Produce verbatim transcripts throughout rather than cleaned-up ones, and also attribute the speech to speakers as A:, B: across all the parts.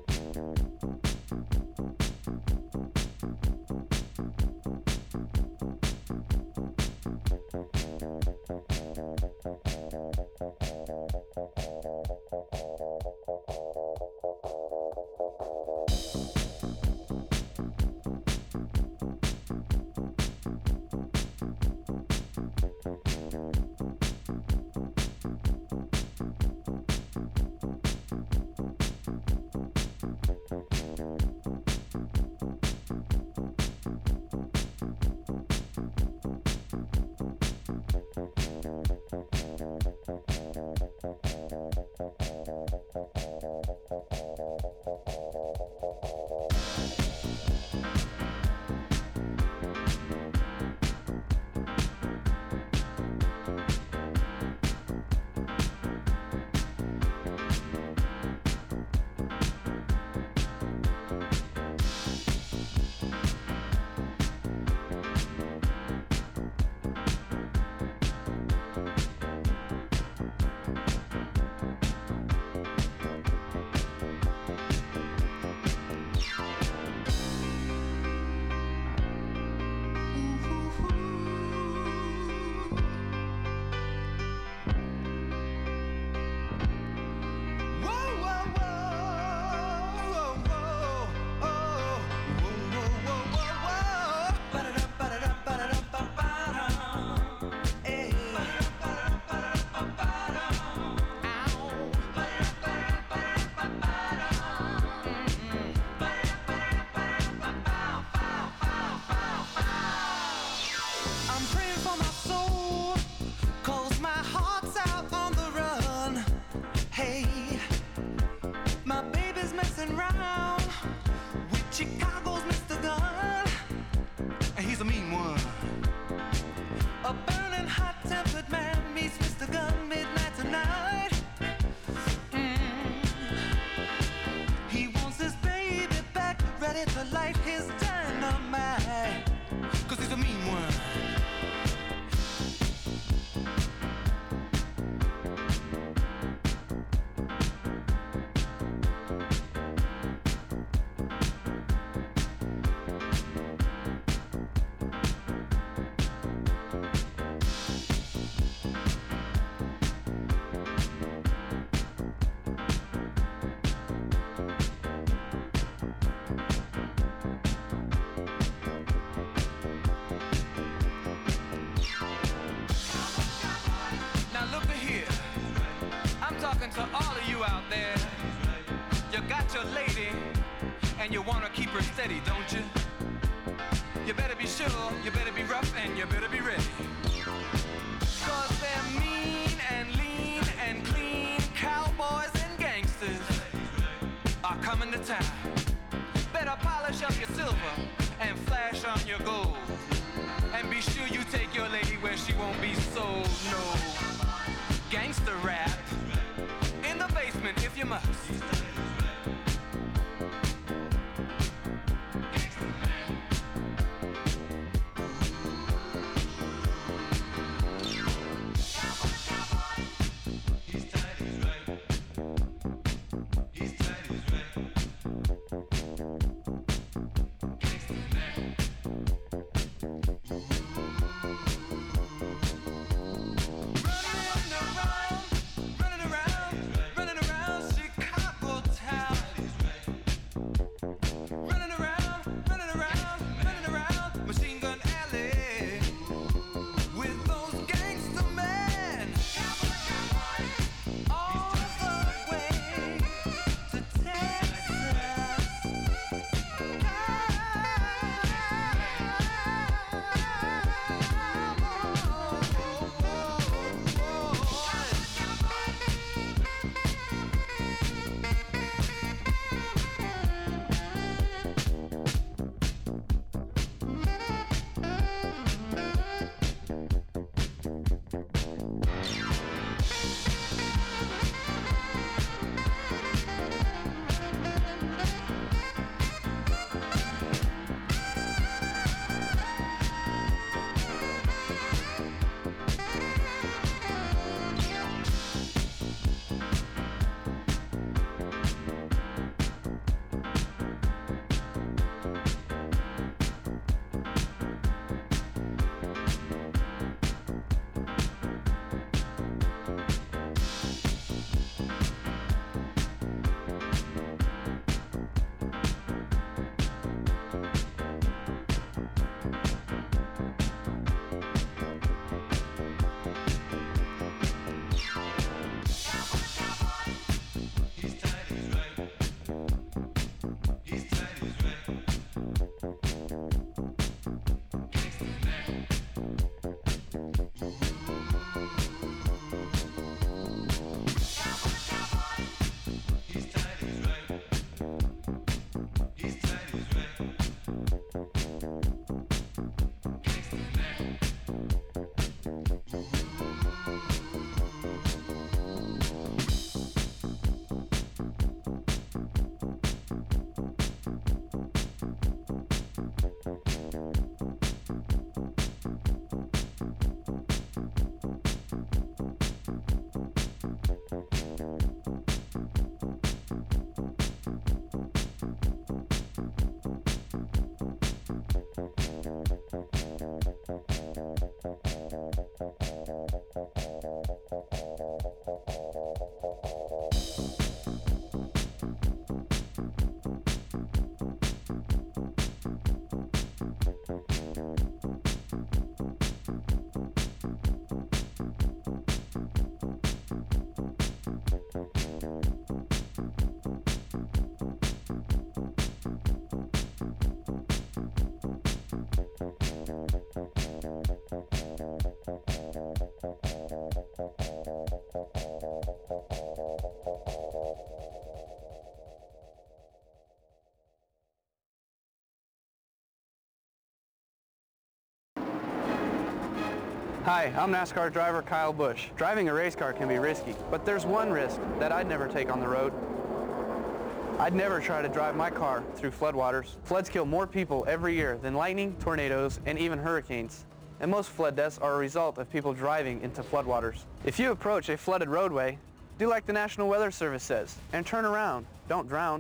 A: Running around, running around Chicago Hi, I'm NASCAR driver Kyle Busch. Driving a race car can be risky, but there's one risk that I'd never take on the road. I'd never try to drive my car through floodwaters. Floods kill more people every year than lightning, tornadoes, and even hurricanes. And most flood deaths are a result of people driving into floodwaters. If you approach a flooded roadway, do like the National Weather Service says, and turn around. Don't drown.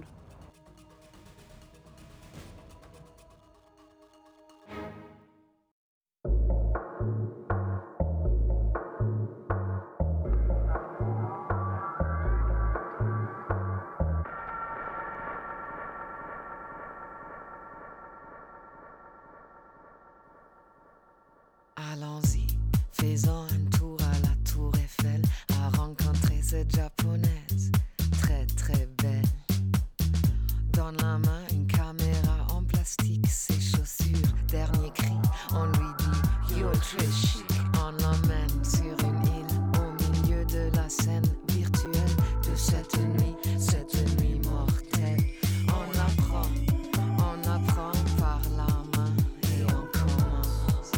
B: Allons-y, faisons un tour à la tour Eiffel, à rencontrer cette japonaise, très très belle. Dans la main une caméra en plastique, ses chaussures, dernier cri, on lui dit you're très chic. On l'emmène sur une île au milieu de la scène virtuelle de cette nuit, cette nuit mortelle. On apprend, on apprend par la main et on commence.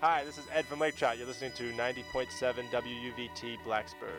C: Hi, this is Ed from Lake Trout. You're listening to ninety point seven W U V T Blacksburg.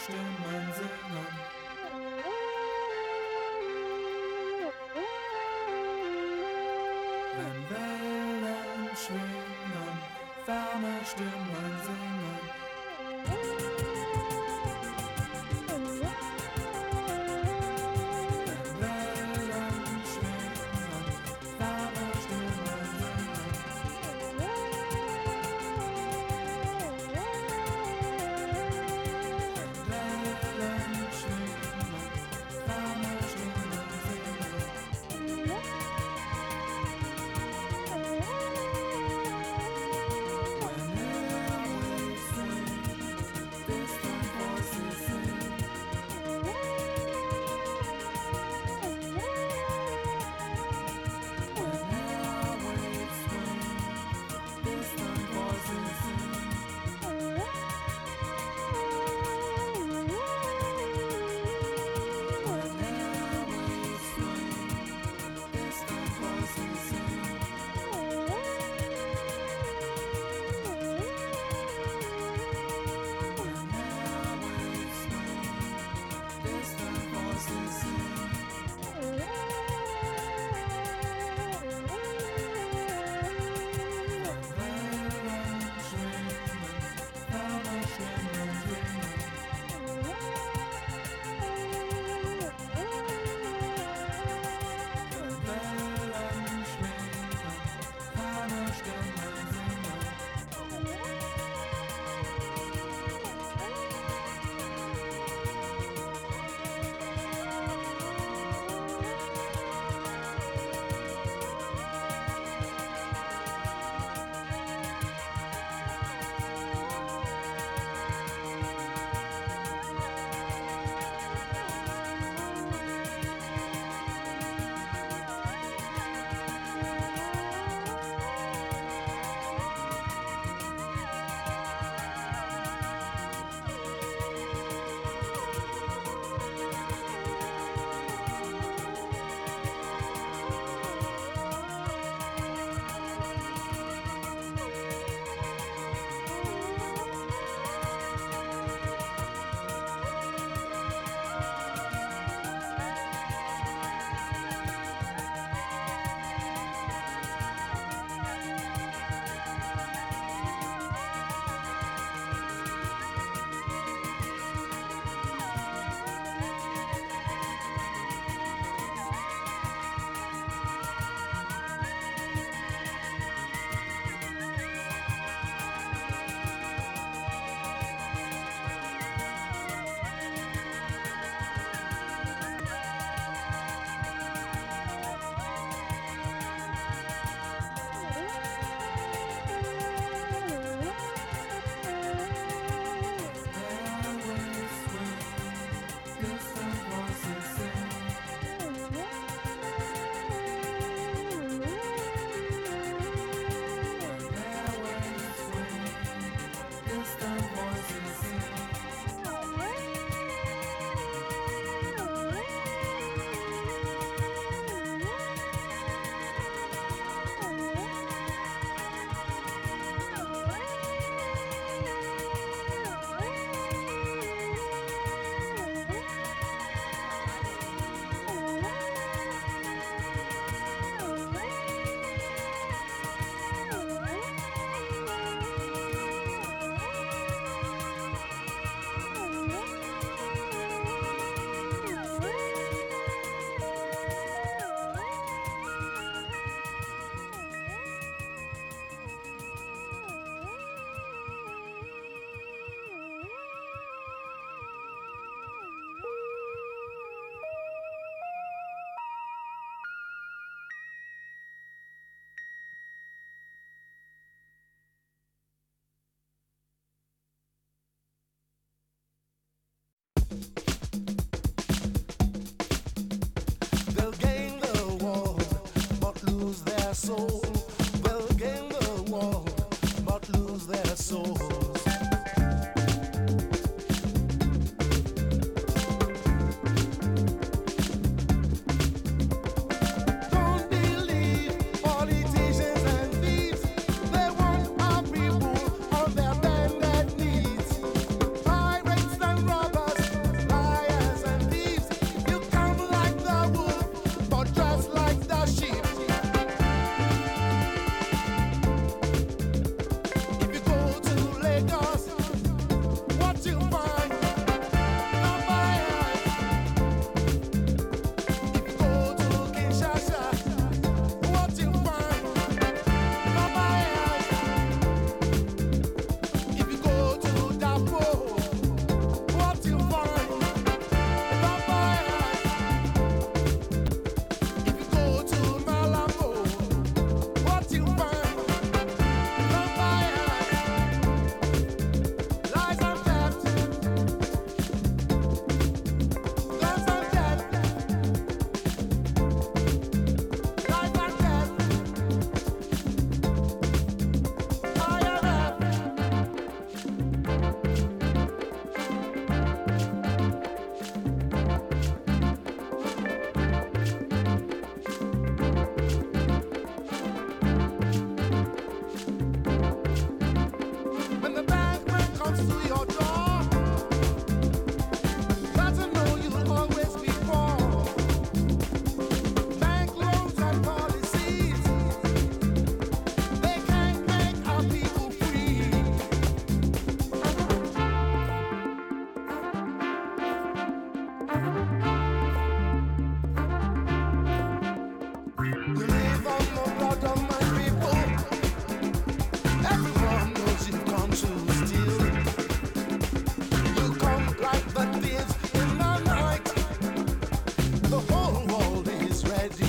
D: Stimmen singen. Wenn Wellen schwingen, ferne Stimmen singen. When airwaves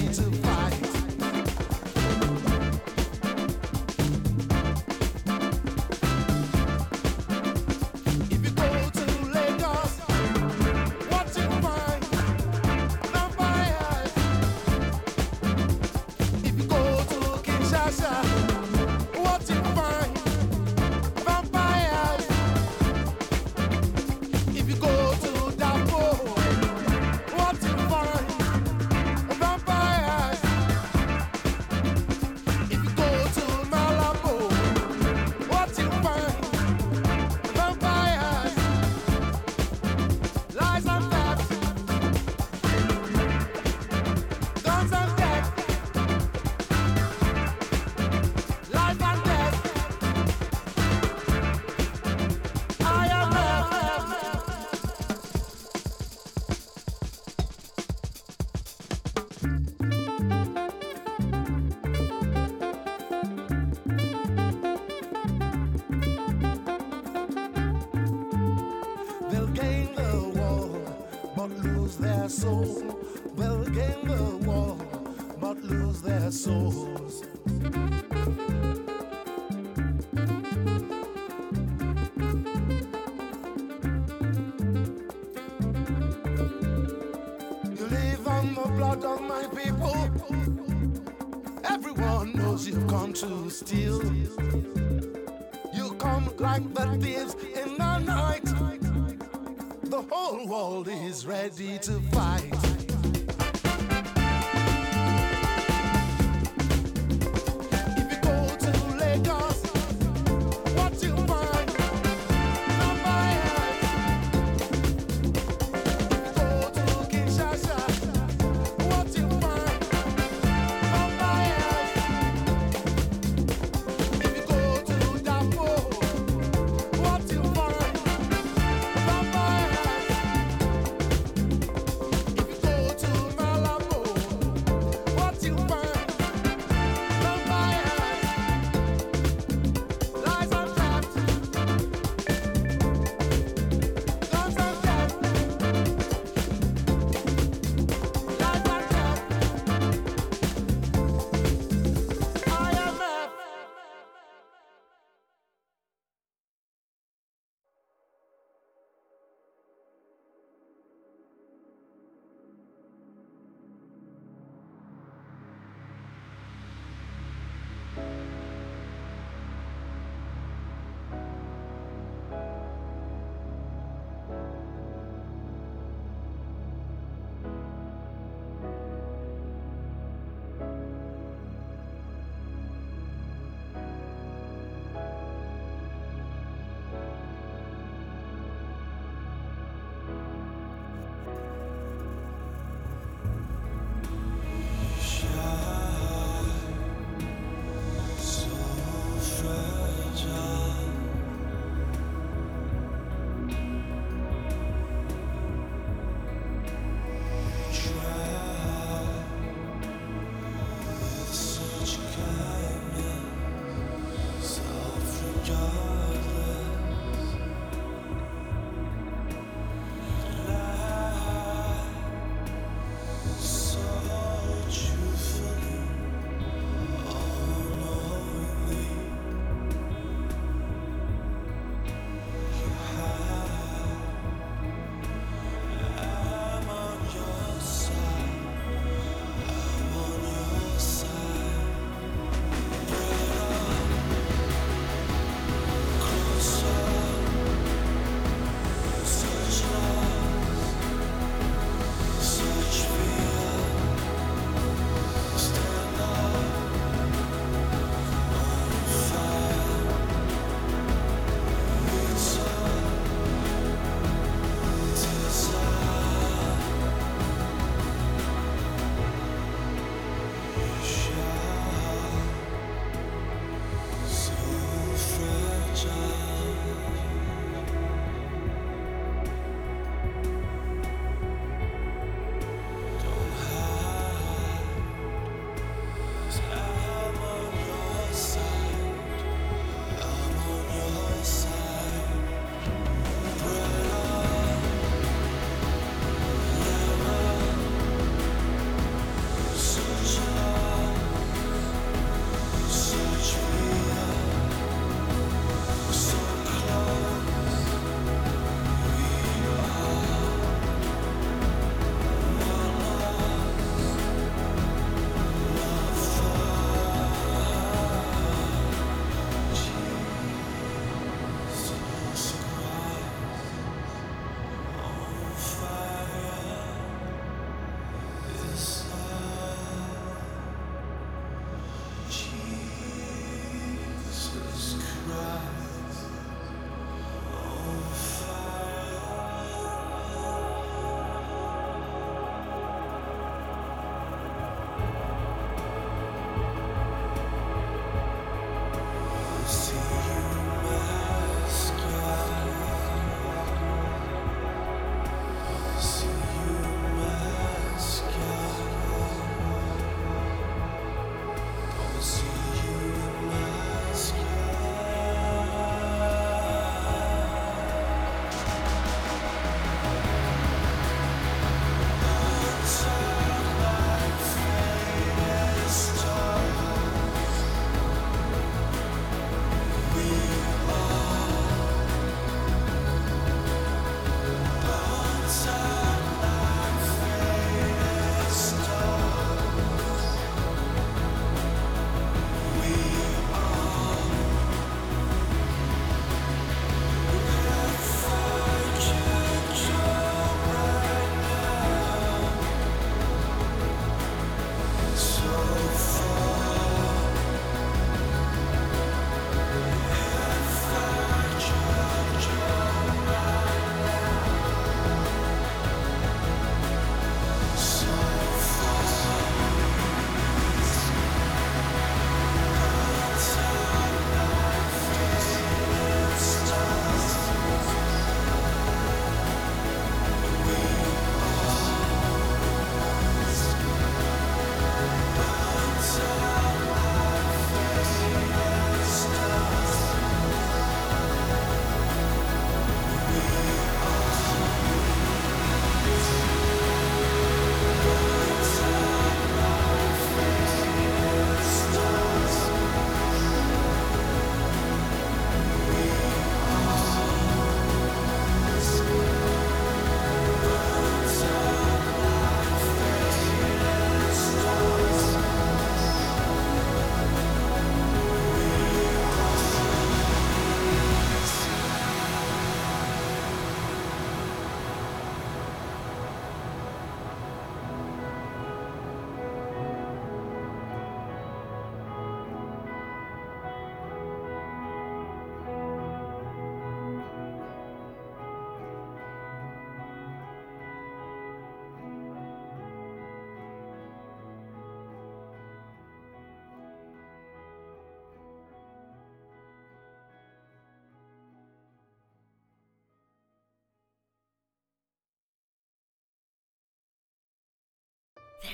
E: to fight. If you go to Lagos, what you find? Vampires. If you go to Kinshasa, what you find? Vampires. If you go to Darfur, what you find? Vampires. If you go to Malabo, what you find? Vampires. Lies and facts, guns and death, life and death. I am They'll gain the world, but lose their soul. They'll gain the world, but lose their souls. You live on the blood of my people. Everyone knows you come to steal. You come like the thieves in the night. The whole world is ready to fight. If you go to Lagos, what you find? Vampires. If you go to Kinshasa, what you find? Vampires. If you go to Darfur, what you find? Vampires. If you go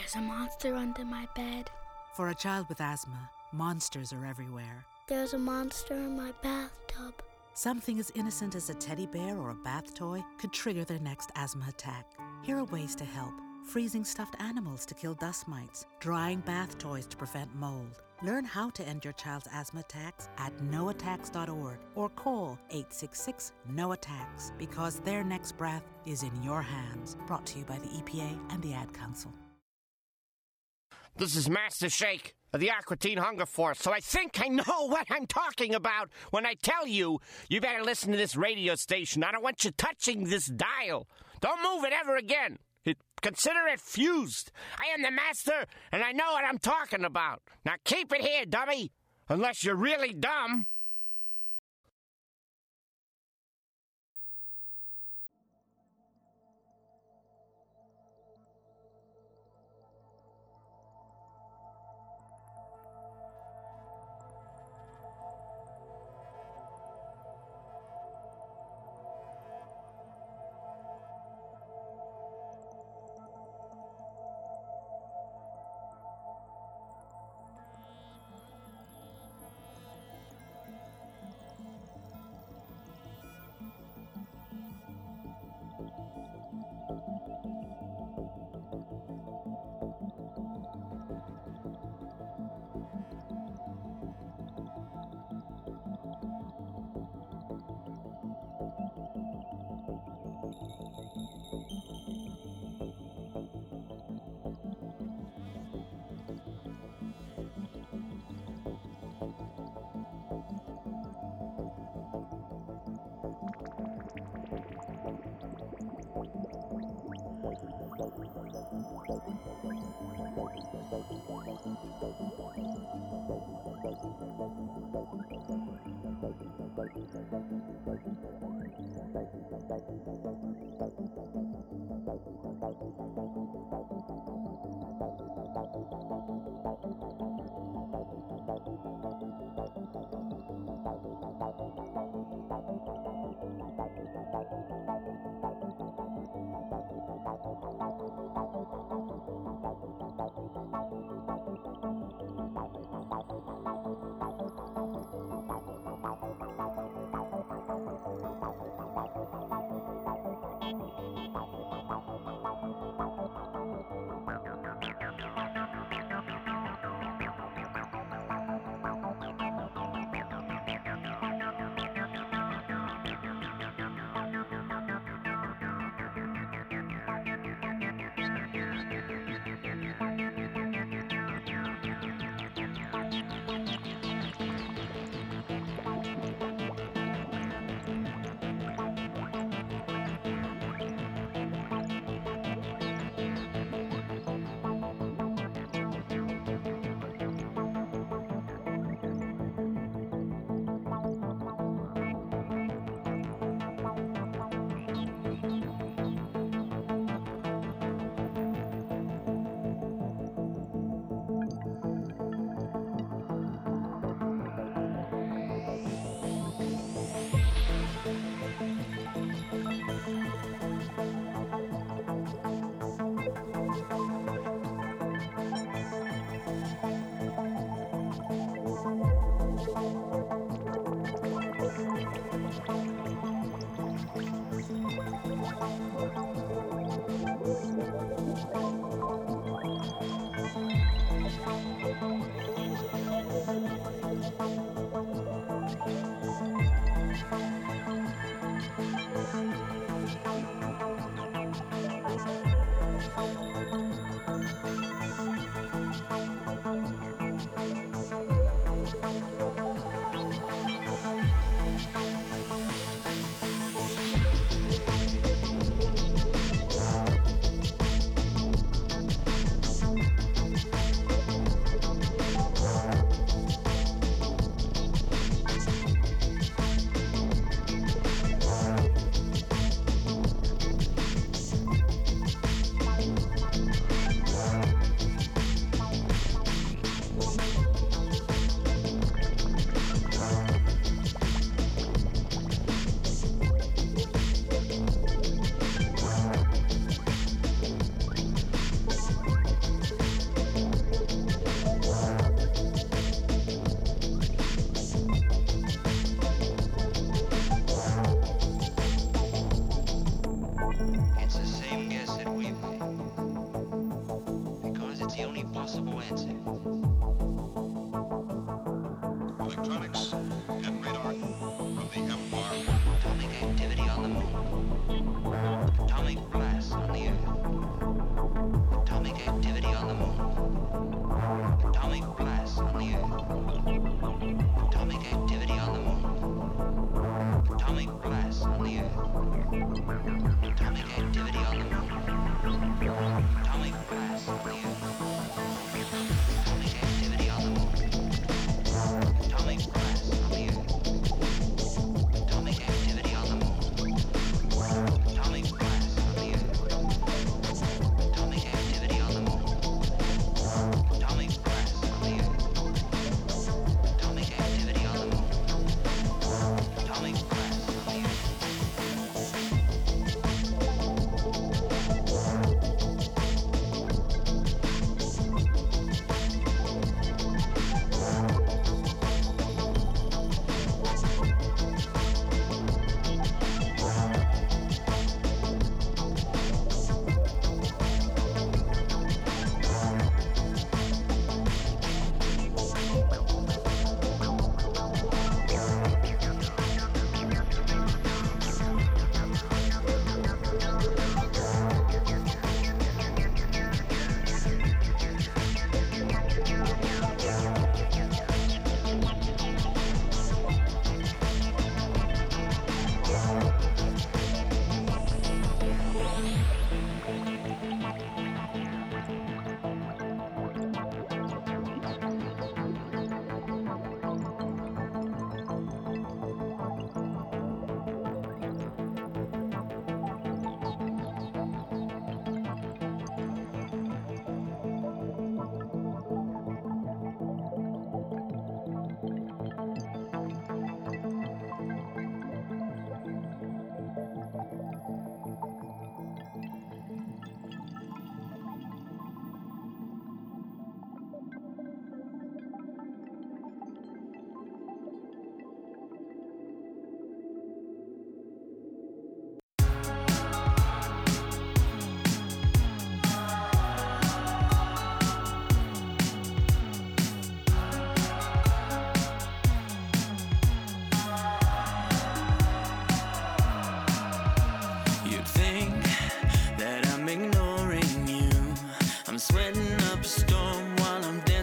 F: There's a monster under my bed.
G: For a child with asthma, monsters are everywhere.
F: There's a monster in my bathtub.
G: Something as innocent as a teddy bear or a bath toy could trigger their next asthma attack. Here are ways to help. Freezing stuffed animals to kill dust mites, drying bath toys to prevent mold. Learn how to end your child's asthma attacks at no attacks dot org or call eight six six, N O attacks because their next breath is in your hands. Brought to you by the E P A and the Ad Council.
H: This is Master Shake of the Aquatine Hunger Force, so I think I know what I'm talking about when I tell you you better listen to this radio station. I don't want you touching this dial. Don't move it ever again. It, consider it fused. I am the master, and I know what I'm talking about. Now keep it here, dummy, unless you're really dumb.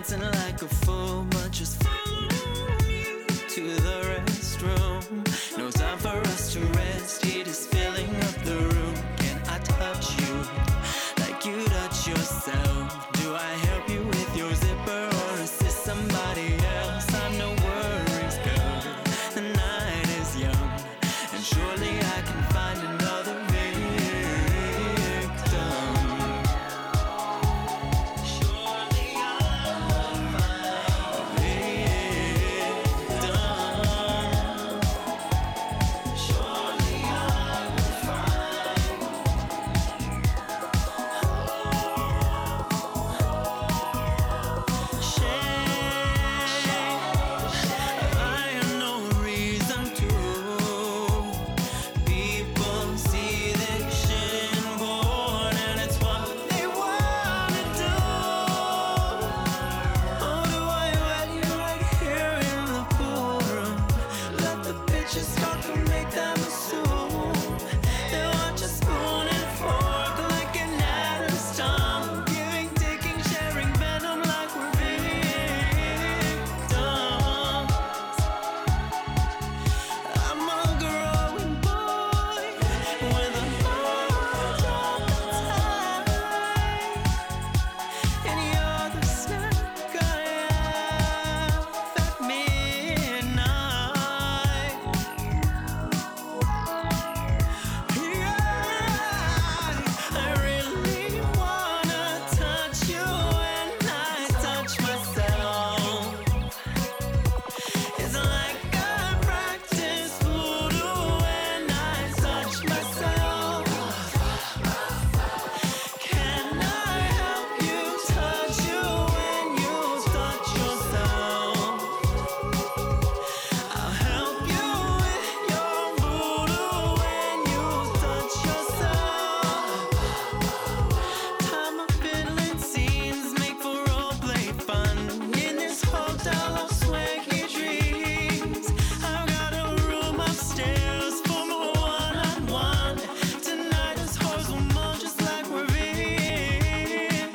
D: dancing like a fool, but just follow me to the restroom. No time for us to rest, heat is filling up the room. Can I touch you like you touch yourself? Do I help you with your zipper or assist somebody else? I'm no worries, girl. The night is young, and surely I can find another victim. Surely I'll find a victim. Surely I will find. Shame, I have no reason to. People see that shit born, and it's what they wanna do. Oh, do I wet you right here in the pool room? Let the bitches talk and make them assume they want your spoon and fork like an Adam's tongue. Giving, taking, sharing venom like we're victims. I'm a growing boy with a heart on the tide, and you're the snack I have at midnight. Yeah, I really wanna touch you when I touch myself. It's like I practice voodoo when I touch myself. Can I help you touch you when you touch yourself? I'll help you with your voodoo when you touch yourself. Time of fiddling scenes make for roleplay fun. In this hotel of swaggy dreams, I've got a room upstairs for more one-on-one. Tonight is horse will moan just like we're victims.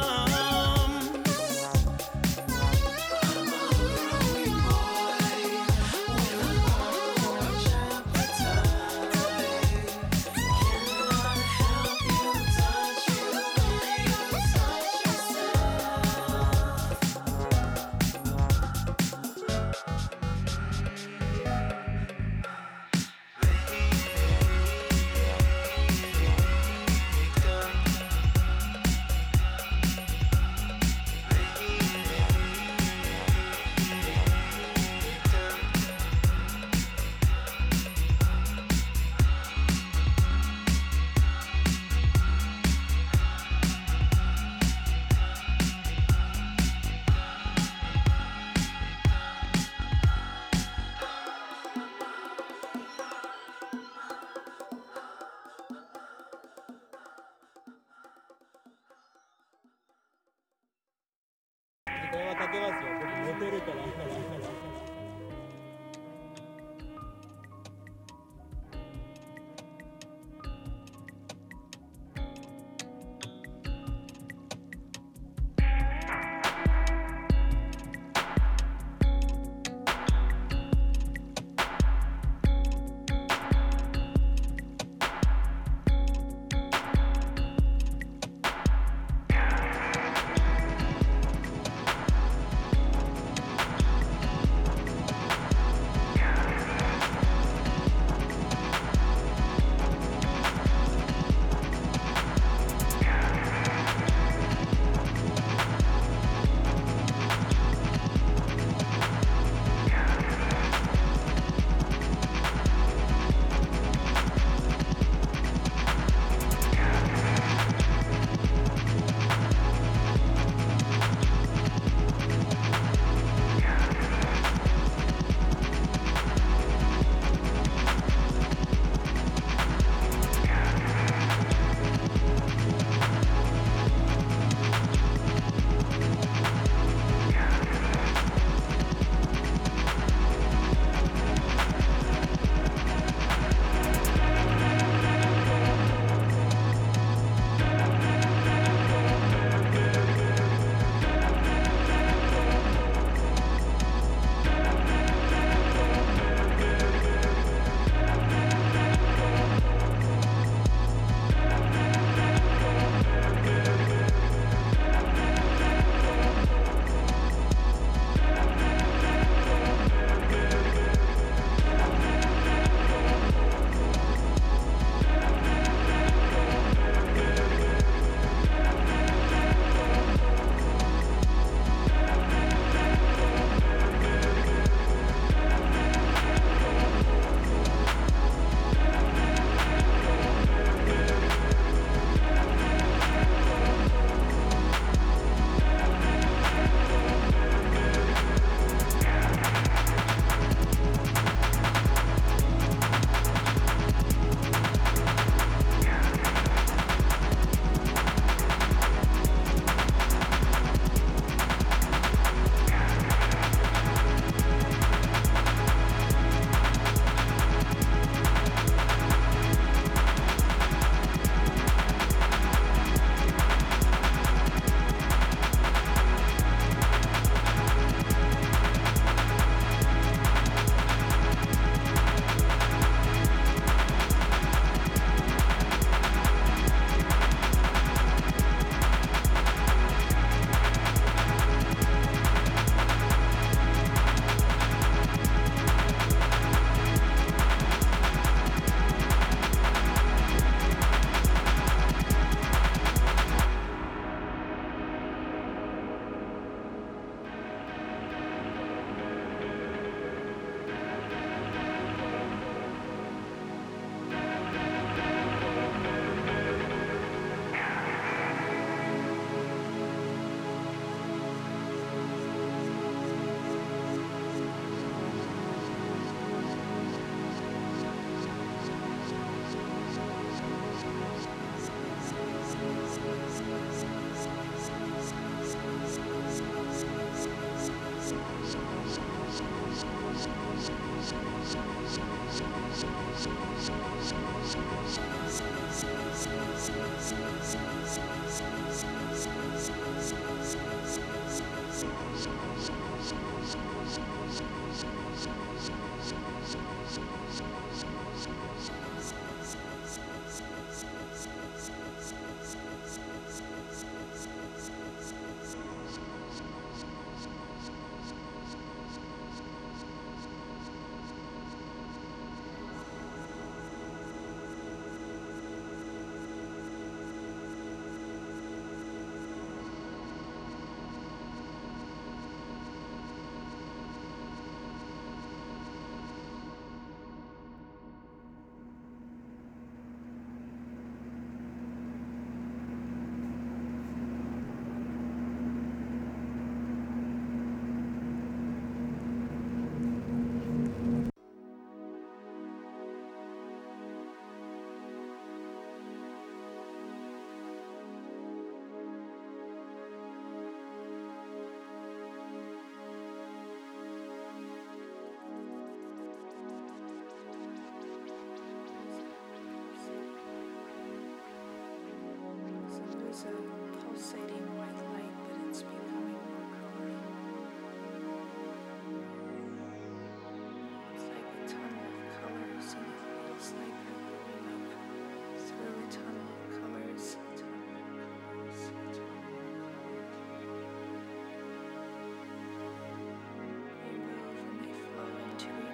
D: I'm a growing boy with a large appetite. Can I help you touch you when you touch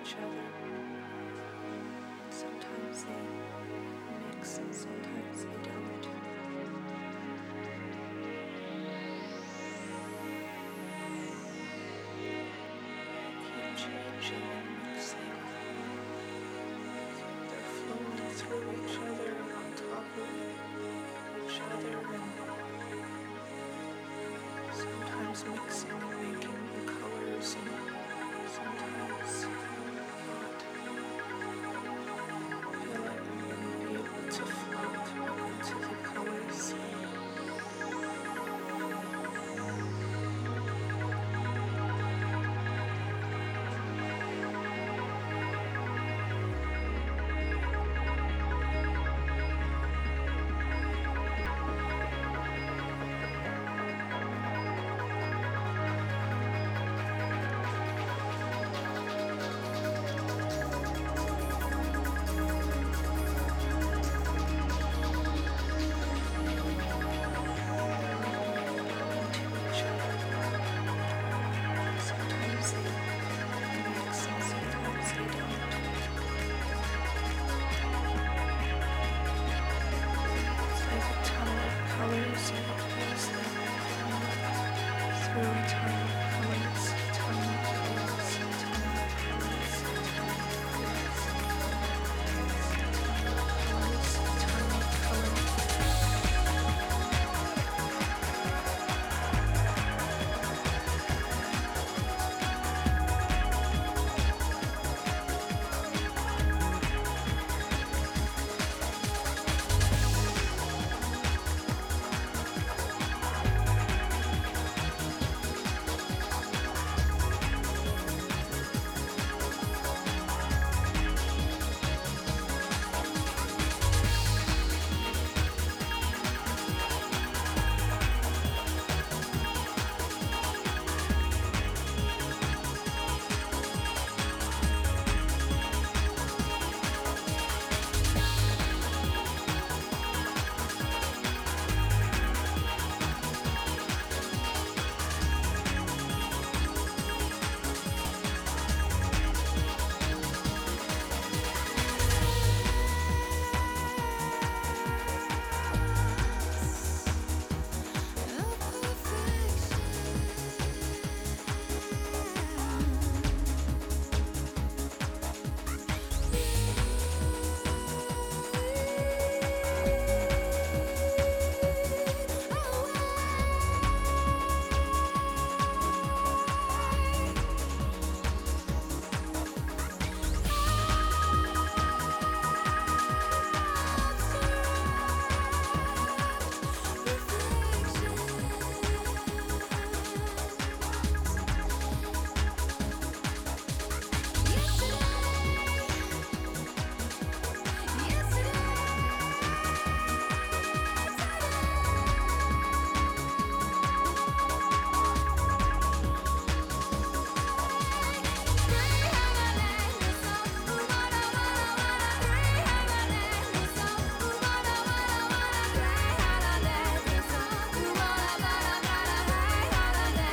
I: each other. Sometimes they mix and sometimes they don't. Keep changing and mixing. They're flowing through each other and on top of each other and sometimes mixing